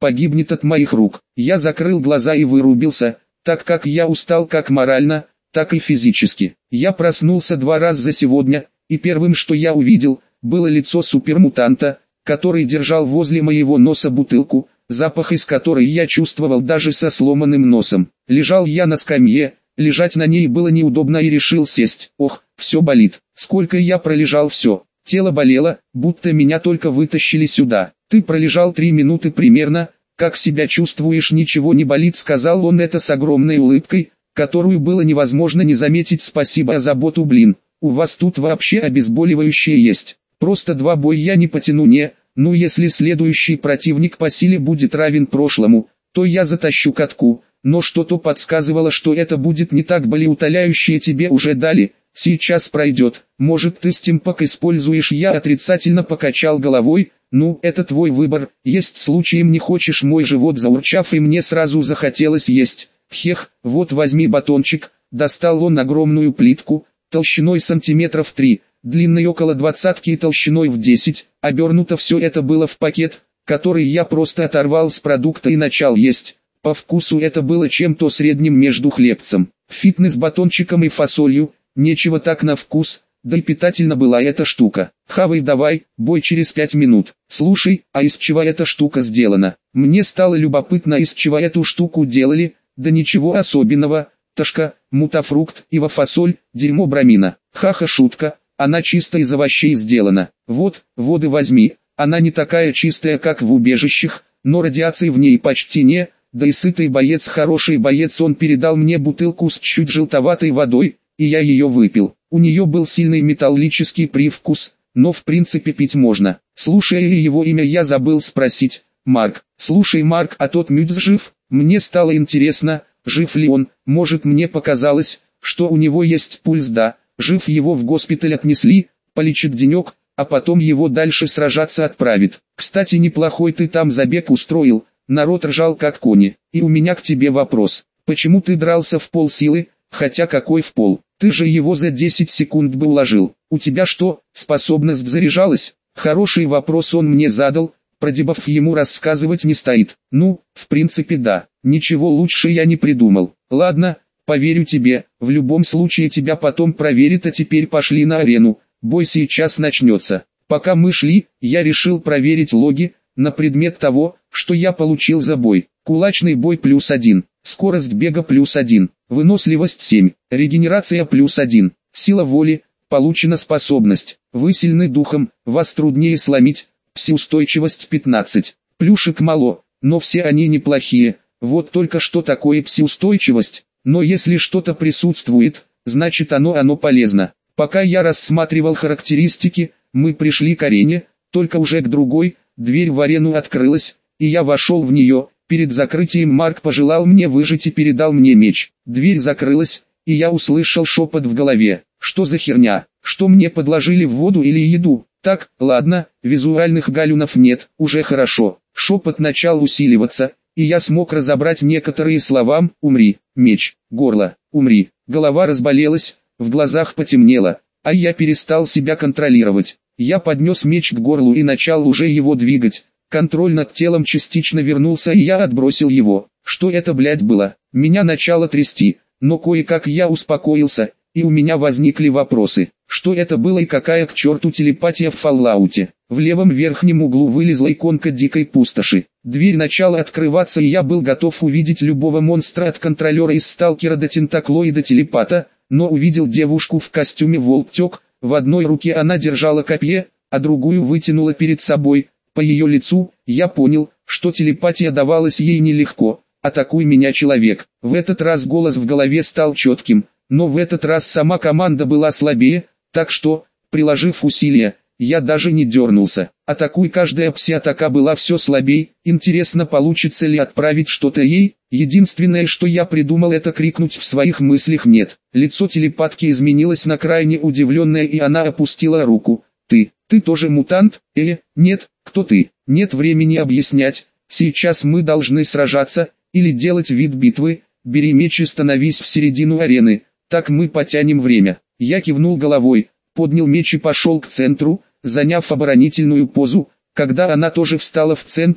погибнет от моих рук. Я закрыл глаза и вырубился, так как я устал как морально, так и физически. Я проснулся два раза за сегодня, и первым, что я увидел, было лицо супермутанта, который держал возле моего носа бутылку, запах из которой я чувствовал даже со сломанным носом. Лежал я на скамье, лежать на ней было неудобно и решил сесть. Ох, все болит. Сколько я пролежал, все. Тело болело, будто меня только вытащили сюда. Ты пролежал три минуты примерно, как себя чувствуешь? Ничего не болит, сказал он это с огромной улыбкой, которую было невозможно не заметить. Спасибо за заботу, блин, у вас тут вообще обезболивающее есть. Просто два боя я не потяну, не, ну если следующий противник по силе будет равен прошлому, то я затащу катку, но что-то подсказывало, что это будет не так болеутоляющее, тебе уже дали, сейчас пройдет, может ты стимпак используешь? Я отрицательно покачал головой, ну это твой выбор, есть случаем не хочешь? Мой живот заурчав и мне сразу захотелось есть, хех, вот возьми батончик, достал он огромную плитку, толщиной сантиметров три, длиной около двадцатки и толщиной в десять, обернуто все это было в пакет, который я просто оторвал с продукта и начал есть. По вкусу это было чем-то средним между хлебцем, фитнес-батончиком и фасолью, нечего так на вкус, да и питательно была эта штука. Хавай давай, бой через пять минут. Слушай, а из чего эта штука сделана? Мне стало любопытно, из чего эту штуку делали, да ничего особенного, ташка, мутафрукт, ива-фасоль, дерьмо бромина. Ха-ха, шутка, она чисто из овощей сделана. Вот, воды возьми, она не такая чистая, как в убежищах, но радиации в ней почти не, да и сытый боец, хороший боец. Он передал мне бутылку с чуть желтоватой водой, и я ее выпил. У нее был сильный металлический привкус, но в принципе пить можно. Слушая его имя, я забыл спросить: Марк. Слушай, Марк, а тот Мюдз жив? Мне стало интересно, жив ли он. Может, мне показалось, что у него есть пульс. Да, жив, его в госпиталь отнесли, полечит денек, а потом его дальше сражаться отправит. Кстати, неплохой ты там забег устроил, народ ржал как кони. И у меня к тебе вопрос: почему ты дрался в полсилы, хотя какой в пол? Ты же его за десять секунд бы уложил. У тебя что, способность заряжалась? Хороший вопрос он мне задал, про дебаф ему рассказывать не стоит. Ну, в принципе да, ничего лучше я не придумал. Ладно, поверю тебе, в любом случае тебя потом проверят, а теперь пошли на арену, бой сейчас начнется. Пока мы шли, я решил проверить логи, на предмет того, что я получил за бой. Кулачный бой плюс один, скорость бега плюс один, выносливость семь, регенерация плюс один, сила воли, получена способность, вы сильны духом, вас труднее сломить, псиустойчивость пятнадцать, плюшек мало, но все они неплохие, вот только что такое псиустойчивость, но если что-то присутствует, значит оно оно полезно. Пока я рассматривал характеристики, мы пришли к арене, только уже к другой, дверь в арену открылась, и я вошел в нее. Перед закрытием Марк пожелал мне выжить и передал мне меч. Дверь закрылась, и я услышал шепот в голове. Что за херня? Что мне подложили в воду или еду? Так, ладно, визуальных галюнов нет, уже хорошо. Шепот начал усиливаться, и я смог разобрать некоторые слова. Умри, меч, горло, умри. Голова разболелась, в глазах потемнело, а я перестал себя контролировать. Я поднес меч к горлу и начал уже его двигать. Контроль над телом частично вернулся, и я отбросил его. Что это, блядь, было? Меня начало трясти, но кое-как я успокоился, и у меня возникли вопросы. Что это было и какая к черту телепатия в Fallout? В левом верхнем углу вылезла иконка дикой пустоши. Дверь начала открываться, и я был готов увидеть любого монстра от контролера из сталкера до тентаклоида телепата, но увидел девушку в костюме волк-тёк. В одной руке она держала копье, а другую вытянула перед собой. По ее лицу, я понял, что телепатия давалась ей нелегко. «Атакуй меня, человек!» В этот раз голос в голове стал четким, но в этот раз сама команда была слабее, так что, приложив усилия, я даже не дернулся. «Атакуй!» Каждая пси-атака была все слабей. Интересно, получится ли отправить что-то ей? Единственное, что я придумал, это крикнуть в своих мыслях «нет». Лицо телепатки изменилось на крайне удивленное, и она опустила руку. «Ты, ты тоже мутант? Э, нет, кто ты? Нет времени объяснять, сейчас мы должны сражаться, или делать вид битвы, бери меч и становись в середину арены, так мы потянем время». Я кивнул головой, поднял меч и пошел к центру, заняв оборонительную позу. Когда она тоже встала в центре,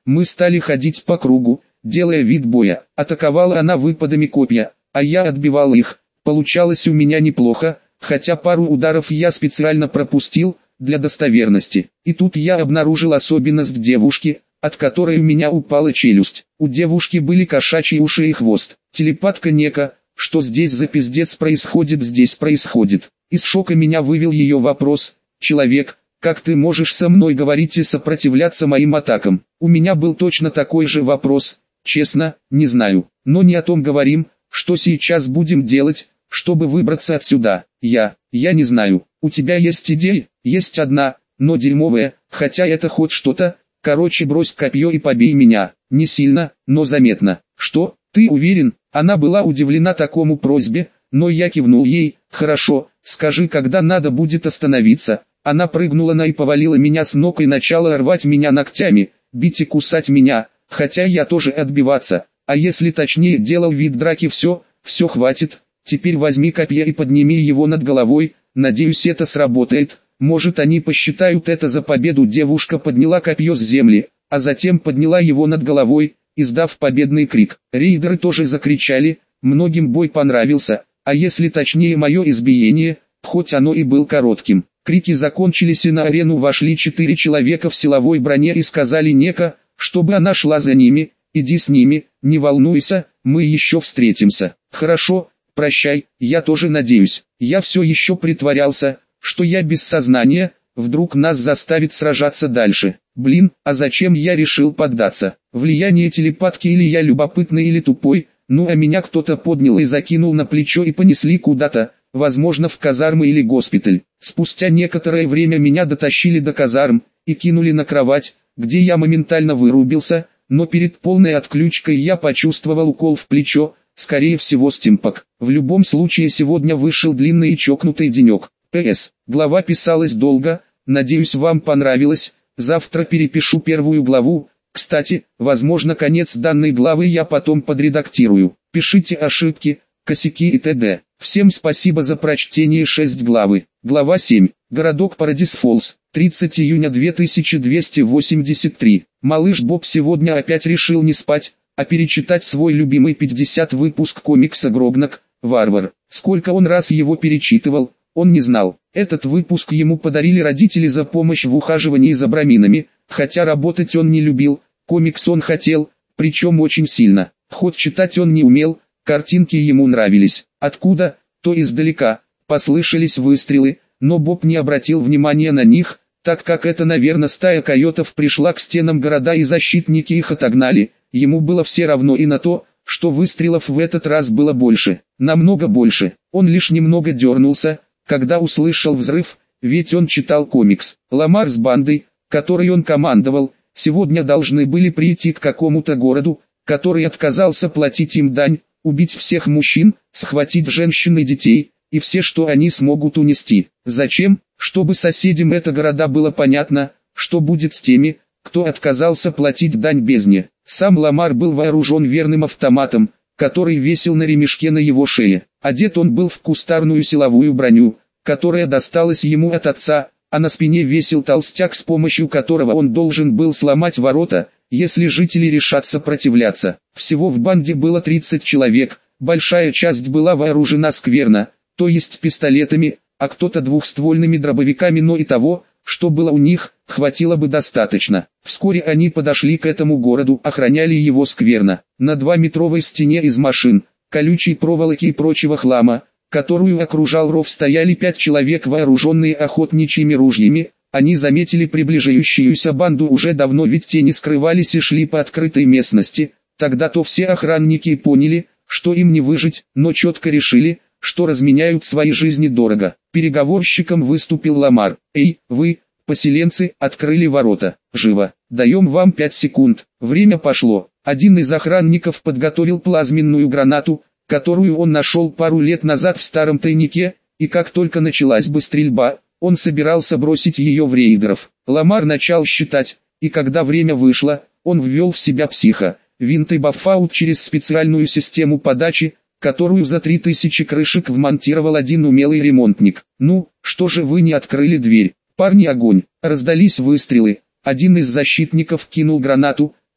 Мы стали ходить по кругу, делая вид боя. Атаковала она выпадами копья, а я отбивал их. Получалось у меня неплохо, хотя пару ударов я специально пропустил, для достоверности. И тут я обнаружил особенность в девушке, от которой у меня упала челюсть. У девушки были кошачьи уши и хвост. Телепатка Нека, что здесь за пиздец происходит, здесь происходит. Из шока меня вывел ее вопрос: «Человек, как ты можешь со мной говорить и сопротивляться моим атакам?» У меня был точно такой же вопрос: честно, не знаю. Но не о том говорим, что сейчас будем делать, чтобы выбраться отсюда. Я, я не знаю. У тебя есть идея? Есть одна, но дерьмовая, хотя это хоть что-то. Короче, брось копье и побей меня. Не сильно, но заметно. Что, ты уверен? Она была удивлена такому просьбе, но я кивнул ей. Хорошо, скажи, когда надо будет остановиться. Она прыгнула на и повалила меня с ног и начала рвать меня ногтями, бить и кусать меня, хотя я тоже отбиваться. А если точнее, делал вид драки. Все, все хватит. Теперь возьми копье и подними его над головой. Надеюсь, это сработает. Может, они посчитают это за победу. Девушка подняла копье с земли, а затем подняла его над головой, издав победный крик. Рейдеры тоже закричали, многим бой понравился, а если точнее мое избиение, хоть оно и был коротким. Крики закончились и на арену вошли четыре человека в силовой броне и сказали Нека, чтобы она шла за ними. Иди с ними, не волнуйся, мы еще встретимся. Хорошо, прощай, я тоже надеюсь. Я все еще притворялся, что я без сознания, вдруг нас заставит сражаться дальше. Блин, а зачем я решил поддаться? Влияние телепатки, или я любопытный или тупой? Ну а меня кто-то поднял и закинул на плечо и понесли куда-то, возможно в казармы или госпиталь. Спустя некоторое время меня дотащили до казарм и кинули на кровать, где я моментально вырубился, но перед полной отключкой я почувствовал укол в плечо, скорее всего стимпак. В любом случае сегодня вышел длинный и чокнутый денек. П С. Глава писалась долго, надеюсь вам понравилось, завтра перепишу первую главу, кстати, возможно конец данной главы я потом подредактирую. Пишите ошибки, косяки и т.д. Всем спасибо за прочтение. Шесть главы. Глава семь. Городок Парадис Фоллс. тридцатого июня две тысячи двести восемьдесят три. Малыш Боб сегодня опять решил не спать, а перечитать свой любимый пятидесятый выпуск комикса Грогнак, Варвар. Сколько он раз его перечитывал, он не знал. Этот выпуск ему подарили родители за помощь в ухаживании за браминами, хотя работать он не любил, комикс он хотел, причем очень сильно. Хоть читать он не умел, картинки ему нравились. Откуда? То издалека. Послышались выстрелы, но Боб не обратил внимания на них, так как это, наверное, стая койотов пришла к стенам города и защитники их отогнали. Ему было все равно и на то, что выстрелов в этот раз было больше, намного больше. Он лишь немного дернулся, когда услышал взрыв, ведь он читал комикс. Ламар с бандой, которой он командовал, сегодня должны были прийти к какому-то городу, который отказался платить им дань, убить всех мужчин, схватить женщин и детей, и все, что они смогут унести. Зачем? Чтобы соседям этого города было понятно, что будет с теми, кто отказался платить дань бездне. Сам Ламар был вооружен верным автоматом, который висел на ремешке на его шее. Одет он был в кустарную силовую броню, которая досталась ему от отца, а на спине висел толстяк, с помощью которого он должен был сломать ворота, если жители решат сопротивляться. Всего в банде было тридцать человек, большая часть была вооружена скверно, то есть пистолетами, а кто-то двухствольными дробовиками, но и того, что было у них, хватило бы достаточно. Вскоре они подошли к этому городу, охраняли его скверно. На двухметровой стене из машин, колючей проволоки и прочего хлама, которую окружал ров, стояли пять человек, вооруженные охотничьими ружьями. Они заметили приближающуюся банду уже давно, ведь те не скрывались и шли по открытой местности. Тогда-то все охранники поняли, что им не выжить, но четко решили, что разменяют свои жизни дорого. Переговорщиком выступил Ламар. «Эй, вы, поселенцы, открыли ворота. Живо. Даем вам пять секунд». Время пошло. Один из охранников подготовил плазменную гранату, которую он нашел пару лет назад в старом тайнике, и как только началась бы стрельба, он собирался бросить ее в рейдеров. Ламар начал считать, и когда время вышло, он ввел в себя психа, винт и бафаут через специальную систему подачи, которую за три тысячи крышек вмонтировал один умелый ремонтник. «Ну, что же вы не открыли дверь? Парни, огонь!» Раздались выстрелы. Один из защитников кинул гранату,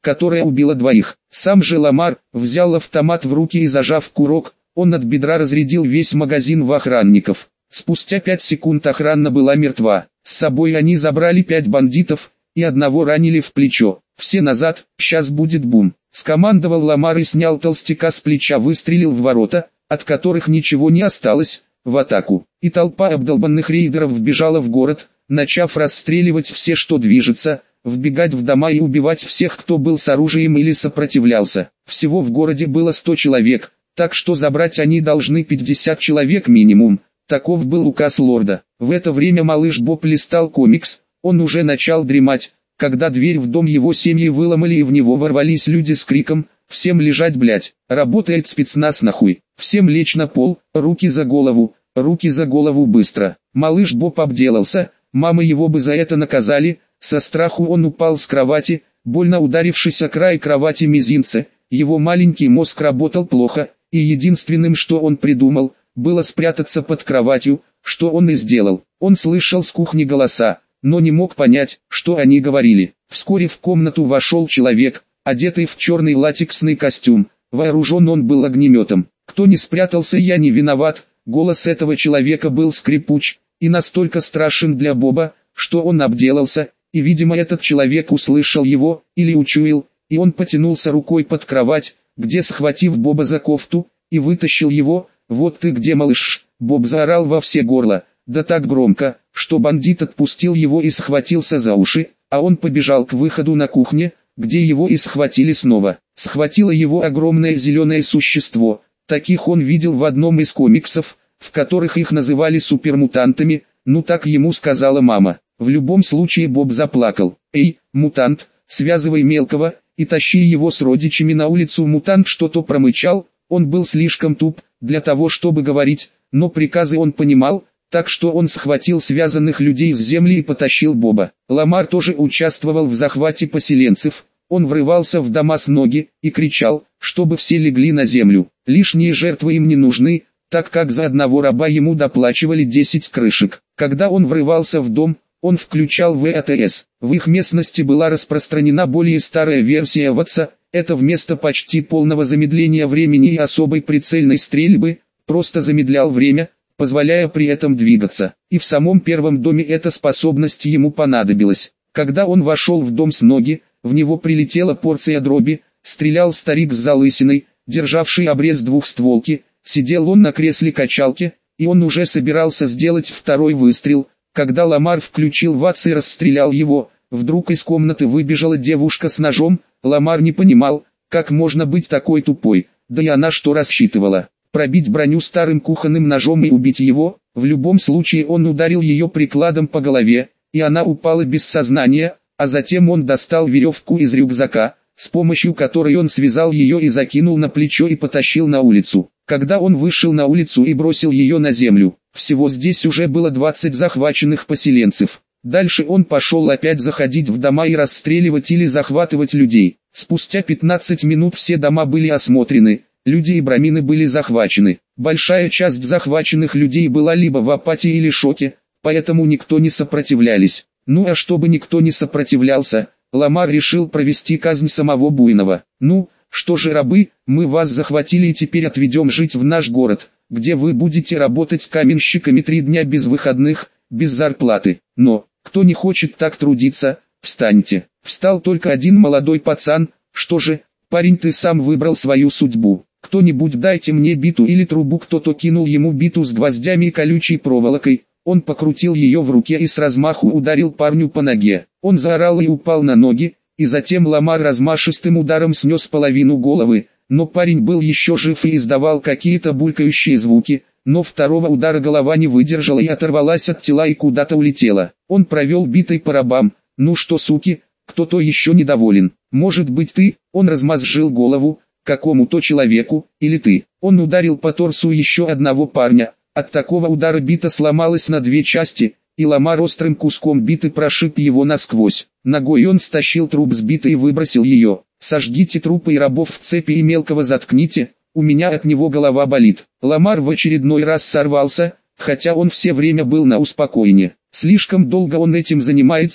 которая убила двоих. Сам же Ламар взял автомат в руки и, зажав курок, он от бедра разрядил весь магазин в охранников. Спустя пять секунд охрана была мертва. С собой они забрали пять бандитов и одного ранили в плечо. «Все назад, сейчас будет бум», — скомандовал Ламар и снял толстяка с плеча, выстрелил в ворота, от которых ничего не осталось, в атаку. И толпа обдолбанных рейдеров вбежала в город, начав расстреливать все, что движется, вбегать в дома и убивать всех, кто был с оружием или сопротивлялся. Всего в городе было сто человек, так что забрать они должны пятьдесят человек минимум. Таков был указ лорда. В это время малыш Боб листал комикс, он уже начал дремать, когда дверь в дом его семьи выломали и в него ворвались люди с криком «Всем лежать, блять! Работает спецназ нахуй! Всем лечь на пол, руки за голову, руки за голову быстро!» Малыш Боб обделался, мамы его бы за это наказали, со страху он упал с кровати, больно ударившись о край кровати мизинца, его маленький мозг работал плохо, и единственным, что он придумал, было спрятаться под кроватью, что он и сделал. Он слышал с кухни голоса, но не мог понять, что они говорили. Вскоре в комнату вошел человек, одетый в черный латексный костюм, вооружен он был огнеметом. «Кто не спрятался, я не виноват», голос этого человека был скрипуч, и настолько страшен для Боба, что он обделался, и видимо этот человек услышал его, или учуял, и он потянулся рукой под кровать, где схватив Боба за кофту, и вытащил его. «Вот ты где, малыш!» Боб заорал во все горло, да так громко, что бандит отпустил его и схватился за уши, а он побежал к выходу на кухне, где его и схватили снова. Схватило его огромное зеленое существо, таких он видел в одном из комиксов, в которых их называли супермутантами, ну так ему сказала мама. В любом случае Боб заплакал. «Эй, мутант, связывай мелкого и тащи его с родичами на улицу». Мутант что-то промычал, он был слишком туп для того, чтобы говорить, но приказы он понимал, так что он схватил связанных людей с земли и потащил Боба. Ламар тоже участвовал в захвате поселенцев, он врывался в дома с ноги и кричал, чтобы все легли на землю. Лишние жертвы им не нужны, так как за одного раба ему доплачивали десять крышек. Когда он врывался в дом, он включал вэ а тэ эс. В их местности была распространена более старая версия ватса, это вместо почти полного замедления времени и особой прицельной стрельбы, просто замедлял время, позволяя при этом двигаться. И в самом первом доме эта способность ему понадобилась. Когда он вошел в дом с ноги, в него прилетела порция дроби, стрелял старик с залысиной, державший обрез двухстволки, сидел он на кресле качалки, и он уже собирался сделать второй выстрел, когда Ламар включил ватс и расстрелял его. Вдруг из комнаты выбежала девушка с ножом. Ламар не понимал, как можно быть такой тупой, да и она что рассчитывала, пробить броню старым кухонным ножом и убить его. В любом случае он ударил ее прикладом по голове, и она упала без сознания, а затем он достал веревку из рюкзака, с помощью которой он связал ее и закинул на плечо и потащил на улицу. Когда он вышел на улицу и бросил ее на землю, всего здесь уже было двадцать захваченных поселенцев. Дальше он пошел опять заходить в дома и расстреливать или захватывать людей. Спустя пятнадцать минут все дома были осмотрены, люди и брамины были захвачены. Большая часть захваченных людей была либо в апатии или шоке, поэтому никто не сопротивлялись. Ну а чтобы никто не сопротивлялся, Ламар решил провести казнь самого буйного. «Ну, что же, рабы, мы вас захватили и теперь отведем жить в наш город, где вы будете работать каменщиками три дня без выходных, без зарплаты. Но, кто не хочет так трудиться, встаньте». Встал только один молодой пацан. «Что же, парень, ты сам выбрал свою судьбу. Кто-нибудь дайте мне биту или трубу». Кто-то кинул ему биту с гвоздями и колючей проволокой. Он покрутил ее в руке и с размаху ударил парню по ноге. Он заорал и упал на ноги, и затем Ламар размашистым ударом снес половину головы, но парень был еще жив и издавал какие-то булькающие звуки, но второго удара голова не выдержала и оторвалась от тела и куда-то улетела. Он провел битой по рабам. «Ну что, суки, кто-то еще недоволен? Может быть ты?» Он размозжил голову какому-то человеку, или ты. Он ударил по торсу еще одного парня. От такого удара бита сломалась на две части, и Ламар острым куском биты прошиб его насквозь. Ногой он стащил труп с битой и выбросил ее. «Сожгите трупы и рабов в цепи и мелкого заткните, у меня от него голова болит». Ламар в очередной раз сорвался, хотя он все время был на успокоении. Слишком долго он этим занимается,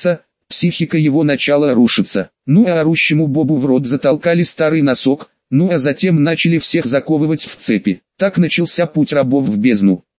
Психика его начала рушиться. Ну а орущему Бобу в рот затолкали старый носок, ну а затем начали всех заковывать в цепи. Так начался путь рабов в бездну.